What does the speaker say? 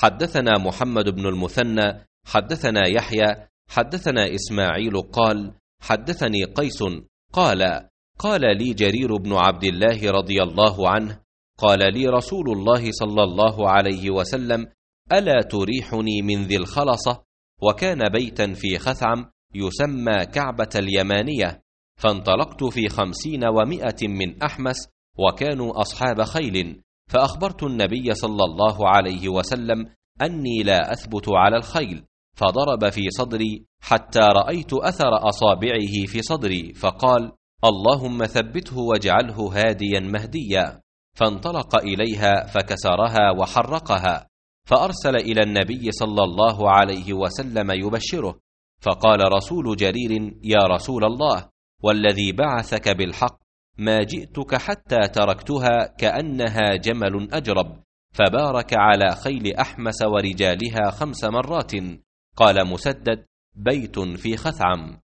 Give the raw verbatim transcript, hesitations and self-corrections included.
حدثنا محمد بن المثنى حدثنا يحيى حدثنا إسماعيل قال حدثني قيس قال قال لي جرير بن عبد الله رضي الله عنه قال لي رسول الله صلى الله عليه وسلم ألا تريحني من ذي الخلصة؟ وكان بيتا في خثعم يسمى كعبة اليمانية، فانطلقت في خمسين ومائة من أحمس وكانوا أصحاب خيل، فأخبرت النبي صلى الله عليه وسلم أني لا أثبت على الخيل، فضرب في صدري حتى رأيت أثر أصابعه في صدري، فقال اللهم ثبته واجعله هاديا مهديا، فانطلق إليها فكسرها وحرقها، فأرسل إلى النبي صلى الله عليه وسلم يبشره، فقال رسول جرير يا رسول الله والذي بعثك بالحق ما جئتك حتى تركتها كأنها جمل أجرب، فبارك على خيل أحمس ورجالها خمس مرات. قال مسدد بيت في خثعم.